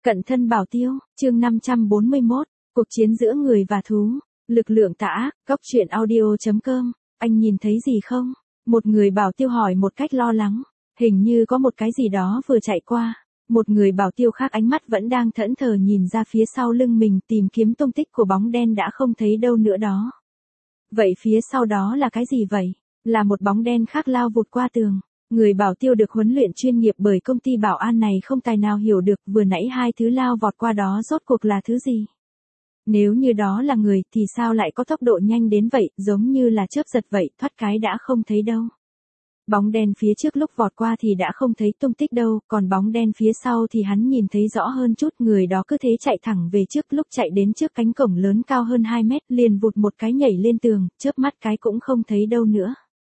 Cận thân bảo tiêu, chương 541, cuộc chiến giữa người và thú, lực lượng tà ác, góc truyện audio.com, anh nhìn thấy gì không? Một người bảo tiêu hỏi một cách lo lắng, hình như có một cái gì đó vừa chạy qua. Một người bảo tiêu khác ánh mắt vẫn đang thẫn thờ nhìn ra phía sau lưng mình tìm kiếm tung tích của bóng đen đã không thấy đâu nữa đó. Vậy phía sau đó là cái gì vậy? Là một bóng đen khác lao vụt qua tường. Người bảo tiêu được huấn luyện chuyên nghiệp bởi công ty bảo an này không tài nào hiểu được vừa nãy hai thứ lao vọt qua đó rốt cuộc là thứ gì. Nếu như đó là người thì sao lại có tốc độ nhanh đến vậy, giống như là chớp giật vậy, thoát cái đã không thấy đâu. Bóng đen phía trước lúc vọt qua thì đã không thấy tung tích đâu, còn bóng đen phía sau thì hắn nhìn thấy rõ hơn chút, người đó cứ thế chạy thẳng về trước, lúc chạy đến trước cánh cổng lớn cao hơn 2 mét, liền vụt một cái nhảy lên tường, chớp mắt cái cũng không thấy đâu nữa.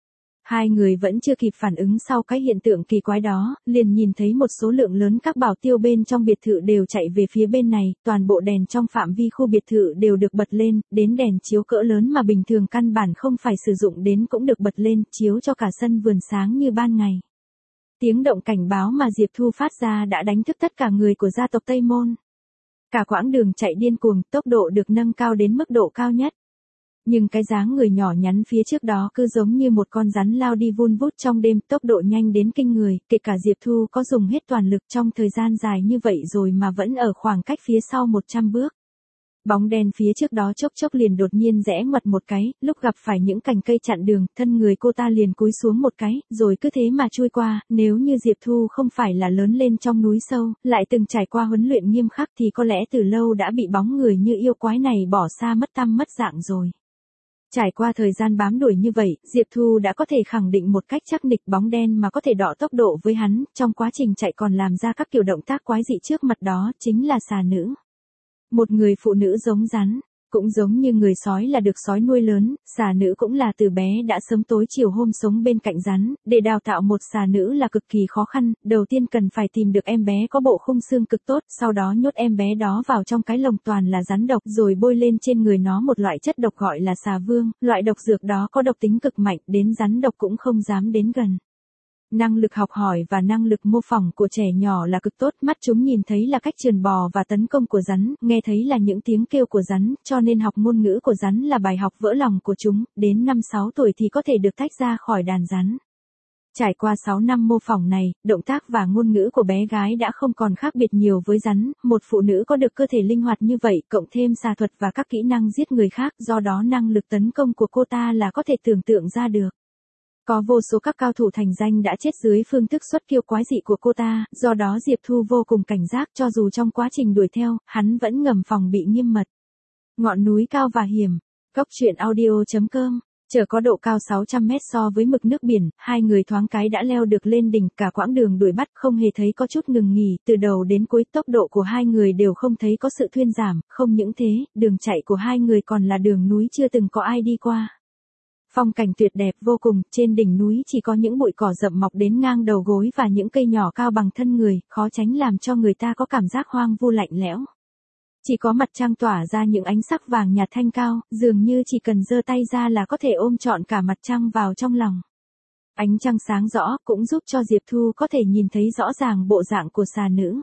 Hai người vẫn chưa kịp phản ứng sau cái hiện tượng kỳ quái đó, liền nhìn thấy một số lượng lớn các bảo tiêu bên trong biệt thự đều chạy về phía bên này, toàn bộ đèn trong phạm vi khu biệt thự đều được bật lên, đến đèn chiếu cỡ lớn mà bình thường căn bản không phải sử dụng đến cũng được bật lên, chiếu cho cả sân vườn sáng như ban ngày. Tiếng động cảnh báo mà Diệp Thu phát ra đã đánh thức tất cả người của gia tộc Tây Môn. Cả quãng đường chạy điên cuồng, tốc độ được nâng cao đến mức độ cao nhất. Nhưng cái dáng người nhỏ nhắn phía trước đó cứ giống như một con rắn lao đi vun vút trong đêm, tốc độ nhanh đến kinh người, kể cả Diệp Thu có dùng hết toàn lực trong thời gian dài như vậy rồi mà vẫn ở khoảng cách phía sau 100 bước. Bóng đen phía trước đó chốc chốc liền đột nhiên rẽ ngoặt một cái, lúc gặp phải những cành cây chặn đường, thân người cô ta liền cúi xuống một cái, rồi cứ thế mà chui qua, nếu như Diệp Thu không phải là lớn lên trong núi sâu, lại từng trải qua huấn luyện nghiêm khắc thì có lẽ từ lâu đã bị bóng người như yêu quái này bỏ xa mất tăm mất dạng rồi. Trải qua thời gian bám đuổi như vậy, Diệp Thu đã có thể khẳng định một cách chắc nịch bóng đen mà có thể đọ tốc độ với hắn, trong quá trình chạy còn làm ra các kiểu động tác quái dị trước mặt đó, chính là xà nữ. Một người phụ nữ giống rắn, cũng giống như người sói là được sói nuôi lớn, xà nữ cũng là từ bé đã sớm tối chiều hôm sống bên cạnh rắn, để đào tạo một xà nữ là cực kỳ khó khăn, đầu tiên cần phải tìm được em bé có bộ khung xương cực tốt, sau đó nhốt em bé đó vào trong cái lồng toàn là rắn độc rồi bôi lên trên người nó một loại chất độc gọi là xà vương, loại độc dược đó có độc tính cực mạnh, đến rắn độc cũng không dám đến gần. Năng lực học hỏi và năng lực mô phỏng của trẻ nhỏ là cực tốt, mắt chúng nhìn thấy là cách trườn bò và tấn công của rắn, nghe thấy là những tiếng kêu của rắn, cho nên học ngôn ngữ của rắn là bài học vỡ lòng của chúng, đến 5-6 tuổi thì có thể được tách ra khỏi đàn rắn. Trải qua 6 năm mô phỏng này, động tác và ngôn ngữ của bé gái đã không còn khác biệt nhiều với rắn, một phụ nữ có được cơ thể linh hoạt như vậy, cộng thêm xà thuật và các kỹ năng giết người khác, do đó năng lực tấn công của cô ta là có thể tưởng tượng ra được. Có vô số các cao thủ thành danh đã chết dưới phương thức xuất kiêu quái dị của cô ta, do đó Diệp Thu vô cùng cảnh giác, cho dù trong quá trình đuổi theo, hắn vẫn ngầm phòng bị nghiêm mật. Ngọn núi cao và hiểm. Góc truyện audio.com. Chợ có độ cao 600 mét so với mực nước biển, hai người thoáng cái đã leo được lên đỉnh, cả quãng đường đuổi bắt không hề thấy có chút ngừng nghỉ, từ đầu đến cuối tốc độ của hai người đều không thấy có sự thuyên giảm, không những thế, đường chạy của hai người còn là đường núi chưa từng có ai đi qua. Phong cảnh tuyệt đẹp vô cùng, trên đỉnh núi chỉ có những bụi cỏ rậm mọc đến ngang đầu gối và những cây nhỏ cao bằng thân người, khó tránh làm cho người ta có cảm giác hoang vu lạnh lẽo. Chỉ có mặt trăng tỏa ra những ánh sắc vàng nhạt thanh cao, dường như chỉ cần giơ tay ra là có thể ôm trọn cả mặt trăng vào trong lòng. Ánh trăng sáng rõ cũng giúp cho Diệp Thu có thể nhìn thấy rõ ràng bộ dạng của xà nữ.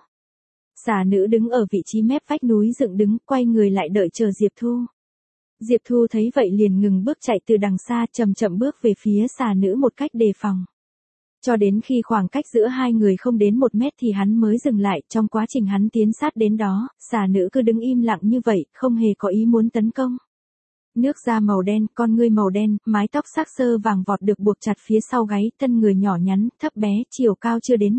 Xà nữ đứng ở vị trí mép vách núi dựng đứng, quay người lại đợi chờ Diệp Thu. Diệp Thu thấy vậy liền ngừng bước chạy từ đằng xa, chậm chậm bước về phía xà nữ một cách đề phòng. Cho đến khi khoảng cách giữa hai người không đến 1 mét thì hắn mới dừng lại, trong quá trình hắn tiến sát đến đó, xà nữ cứ đứng im lặng như vậy, không hề có ý muốn tấn công. Nước da màu đen, con ngươi màu đen, mái tóc sắc sơ vàng vọt được buộc chặt phía sau gáy, thân người nhỏ nhắn, thấp bé, chiều cao chưa đến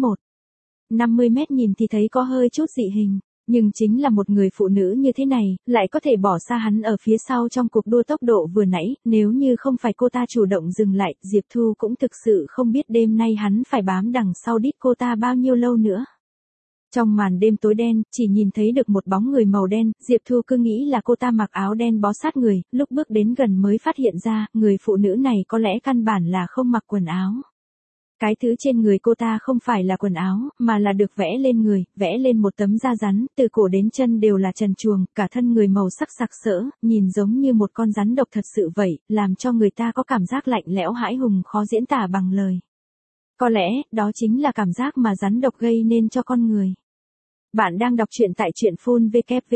1,50 mét, nhìn thì thấy có hơi chút dị hình. Nhưng chính là một người phụ nữ như thế này, lại có thể bỏ xa hắn ở phía sau trong cuộc đua tốc độ vừa nãy, nếu như không phải cô ta chủ động dừng lại, Diệp Thu cũng thực sự không biết đêm nay hắn phải bám đằng sau đít cô ta bao nhiêu lâu nữa. Trong màn đêm tối đen, chỉ nhìn thấy được một bóng người màu đen, Diệp Thu cứ nghĩ là cô ta mặc áo đen bó sát người, lúc bước đến gần mới phát hiện ra, người phụ nữ này có lẽ căn bản là không mặc quần áo. Cái thứ trên người cô ta không phải là quần áo, mà là được vẽ lên người, vẽ lên một tấm da rắn, từ cổ đến chân đều là trần truồng, cả thân người màu sắc sặc sỡ, nhìn giống như một con rắn độc thật sự vậy, làm cho người ta có cảm giác lạnh lẽo hãi hùng khó diễn tả bằng lời. Có lẽ, đó chính là cảm giác mà rắn độc gây nên cho con người. Bạn đang đọc truyện tại truyện phun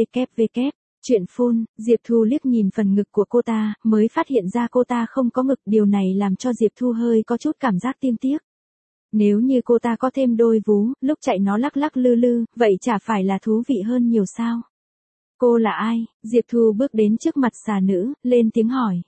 www. Truyện phun, Diệp Thu liếc nhìn phần ngực của cô ta, mới phát hiện ra cô ta không có ngực, điều này làm cho Diệp Thu hơi có chút cảm giác tim tiếc. Nếu như cô ta có thêm đôi vú, lúc chạy nó lắc lắc lư lư, vậy chả phải là thú vị hơn nhiều sao? Cô là ai? Diệp Thu bước đến trước mặt xà nữ, lên tiếng hỏi.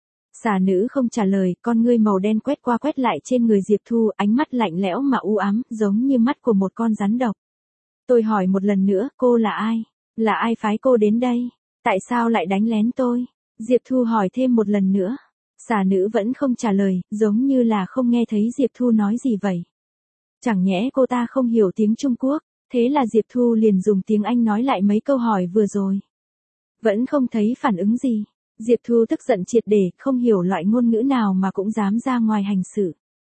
Xà nữ không trả lời, con ngươi màu đen quét qua quét lại trên người Diệp Thu, ánh mắt lạnh lẽo mà u ám, giống như mắt của một con rắn độc. Tôi hỏi một lần nữa, cô là ai? Là ai phái cô đến đây? Tại sao lại đánh lén tôi? Diệp Thu hỏi thêm một lần nữa. Xà nữ vẫn không trả lời, giống như là không nghe thấy Diệp Thu nói gì vậy. Chẳng nhẽ cô ta không hiểu tiếng Trung Quốc, thế là Diệp Thu liền dùng tiếng Anh nói lại mấy câu hỏi vừa rồi. Vẫn không thấy phản ứng gì. Diệp Thu tức giận triệt để, không hiểu loại ngôn ngữ nào mà cũng dám ra ngoài hành sự.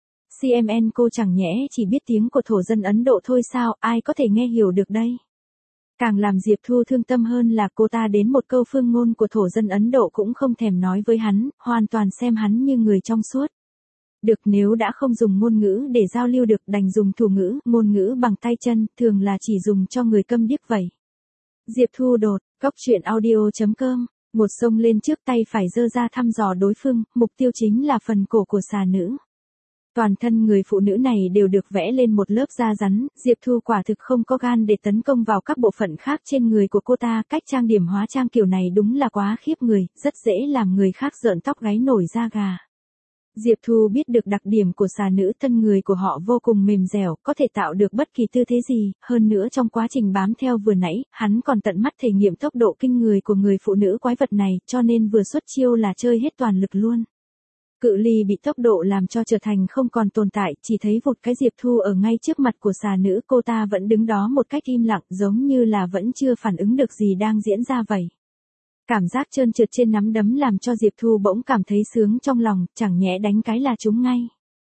CMN, cô chẳng nhẽ chỉ biết tiếng của thổ dân Ấn Độ thôi sao, ai có thể nghe hiểu được đây? Càng làm Diệp Thu thương tâm hơn là cô ta đến một câu phương ngôn của thổ dân Ấn Độ cũng không thèm nói với hắn, hoàn toàn xem hắn như người trong suốt. Được, nếu đã không dùng ngôn ngữ để giao lưu được đành dùng thủ ngữ, ngôn ngữ bằng tay chân, thường là chỉ dùng cho người câm điếc vậy. Diệp Thu đột, cóc truyện audio.com, một xông lên trước, tay phải giơ ra thăm dò đối phương, mục tiêu chính là phần cổ của xà nữ. Toàn thân người phụ nữ này đều được vẽ lên một lớp da rắn, Diệp Thu quả thực không có gan để tấn công vào các bộ phận khác trên người của cô ta, cách trang điểm hóa trang kiểu này đúng là quá khiếp người, rất dễ làm người khác rợn tóc gáy nổi da gà. Diệp Thu biết được đặc điểm của xà nữ, thân người của họ vô cùng mềm dẻo, có thể tạo được bất kỳ tư thế gì, hơn nữa trong quá trình bám theo vừa nãy, hắn còn tận mắt thể nghiệm tốc độ kinh người của người phụ nữ quái vật này, cho nên vừa xuất chiêu là chơi hết toàn lực luôn. Cự ly bị tốc độ làm cho trở thành không còn tồn tại, chỉ thấy vụt cái Diệp Thu ở ngay trước mặt của xà nữ, cô ta vẫn đứng đó một cách im lặng, giống như là vẫn chưa phản ứng được gì đang diễn ra vậy. Cảm giác trơn trượt trên nắm đấm làm cho Diệp Thu bỗng cảm thấy sướng trong lòng, chẳng nhẽ đánh cái là trúng ngay.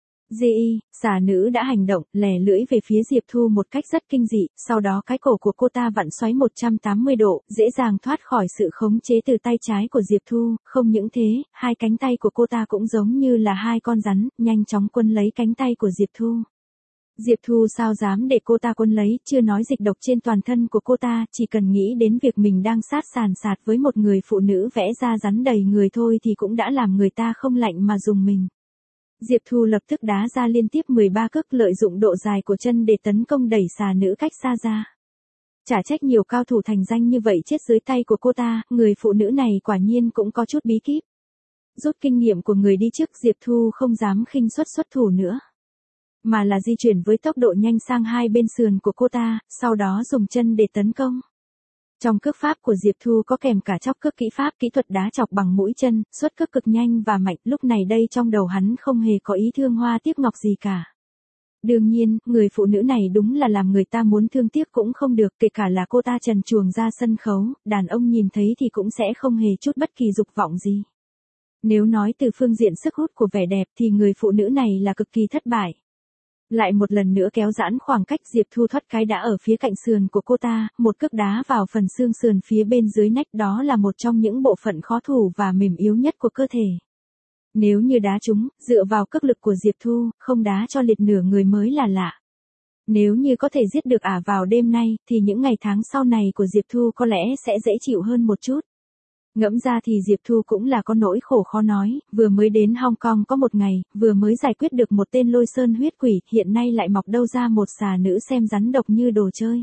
Xà nữ đã hành động, lè lưỡi về phía Diệp Thu một cách rất kinh dị, sau đó cái cổ của cô ta vặn xoáy 180 độ, dễ dàng thoát khỏi sự khống chế từ tay trái của Diệp Thu, không những thế, hai cánh tay của cô ta cũng giống như là hai con rắn, nhanh chóng quấn lấy cánh tay của Diệp Thu. Diệp Thu sao dám để cô ta quấn lấy, chưa nói dịch độc trên toàn thân của cô ta, chỉ cần nghĩ đến việc mình đang sát sàn sạt với một người phụ nữ vẽ da rắn đầy người thôi thì cũng đã làm người ta không lạnh mà dùng mình. Diệp Thu lập tức đá ra liên tiếp 13 cước, lợi dụng độ dài của chân để tấn công đẩy xà nữ cách xa ra. Chả trách nhiều cao thủ thành danh như vậy chết dưới tay của cô ta, người phụ nữ này quả nhiên cũng có chút bí kíp. Rút kinh nghiệm của người đi trước, Diệp Thu không dám khinh xuất thủ nữa, mà là di chuyển với tốc độ nhanh sang hai bên sườn của cô ta, sau đó dùng chân để tấn công. Trong cước pháp của Diệp Thu có kèm cả chóc cước kỹ pháp, kỹ thuật đá chọc bằng mũi chân, xuất cước cực nhanh và mạnh, lúc này đây trong đầu hắn không hề có ý thương hoa tiếc ngọc gì cả. Đương nhiên, người phụ nữ này đúng là làm người ta muốn thương tiếc cũng không được, kể cả là cô ta trần truồng ra sân khấu, đàn ông nhìn thấy thì cũng sẽ không hề chút bất kỳ dục vọng gì. Nếu nói từ phương diện sức hút của vẻ đẹp thì người phụ nữ này là cực kỳ thất bại. Lại một lần nữa kéo giãn khoảng cách, Diệp Thu thoát cái đã ở phía cạnh sườn của cô ta, một cước đá vào phần xương sườn phía bên dưới nách, đó là một trong những bộ phận khó thủ và mềm yếu nhất của cơ thể. Nếu như đá trúng, dựa vào cước lực của Diệp Thu, không đá cho liệt nửa người mới là lạ. Nếu như có thể giết được ả vào đêm nay, thì những ngày tháng sau này của Diệp Thu có lẽ sẽ dễ chịu hơn một chút. Ngẫm ra thì Diệp Thu cũng là có nỗi khổ khó nói, vừa mới đến Hong Kong có một ngày, vừa mới giải quyết được một tên lôi sơn huyết quỷ, hiện nay lại mọc đâu ra một xà nữ xem rắn độc như đồ chơi.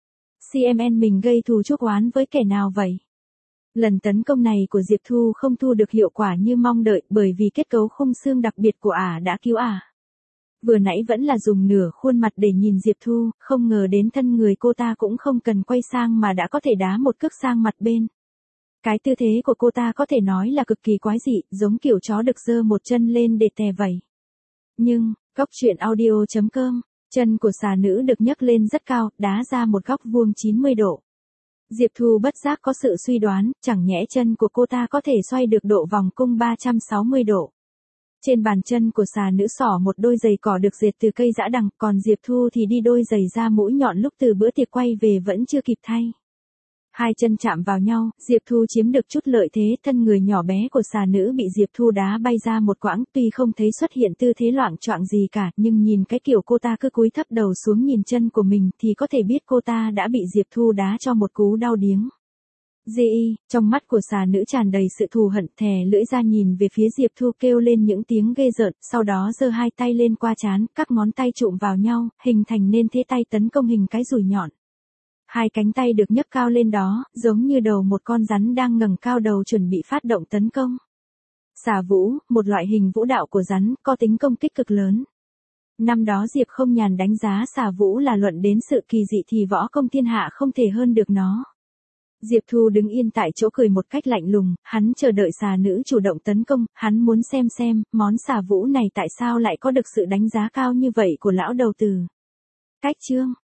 CMN, mình gây thù chuốc oán với kẻ nào vậy? Lần tấn công này của Diệp Thu không thu được hiệu quả như mong đợi, bởi vì kết cấu khung xương đặc biệt của ả đã cứu ả. Vừa nãy vẫn là dùng nửa khuôn mặt để nhìn Diệp Thu, không ngờ đến thân người cô ta cũng không cần quay sang mà đã có thể đá một cước sang mặt bên. Cái tư thế của cô ta có thể nói là cực kỳ quái dị, giống kiểu chó được giơ một chân lên để tè vậy. Nhưng, cóc truyện audio.com, chân của xà nữ được nhấc lên rất cao, đá ra một góc vuông 90 độ. Diệp Thu bất giác có sự suy đoán, chẳng nhẽ chân của cô ta có thể xoay được độ vòng cung 360 độ. Trên bàn chân của xà nữ xỏ một đôi giày cỏ được dệt từ cây dã đằng, còn Diệp Thu thì đi đôi giày da mũi nhọn lúc từ bữa tiệc quay về vẫn chưa kịp thay. Hai chân chạm vào nhau, Diệp Thu chiếm được chút lợi thế, thân người nhỏ bé của xà nữ bị Diệp Thu đá bay ra một quãng, tuy không thấy xuất hiện tư thế loạng choạng gì cả, nhưng nhìn cái kiểu cô ta cứ cúi thấp đầu xuống nhìn chân của mình thì có thể biết cô ta đã bị Diệp Thu đá cho một cú đau điếng. Trong mắt của xà nữ tràn đầy sự thù hận, thè lưỡi ra nhìn về phía Diệp Thu kêu lên những tiếng ghê rợn, sau đó giơ hai tay lên qua trán, các ngón tay chụm vào nhau, hình thành nên thế tay tấn công hình cái dùi nhọn. Hai cánh tay được nhấc cao lên đó, giống như đầu một con rắn đang ngẩng cao đầu chuẩn bị phát động tấn công. Xà vũ, một loại hình vũ đạo của rắn, có tính công kích cực lớn. Năm đó Diệp Không Nhàn đánh giá xà vũ là luận đến sự kỳ dị thì võ công thiên hạ không thể hơn được nó. Diệp Thu đứng yên tại chỗ cười một cách lạnh lùng, hắn chờ đợi xà nữ chủ động tấn công, hắn muốn xem, món xà vũ này tại sao lại có được sự đánh giá cao như vậy của lão đầu tử. Cách chương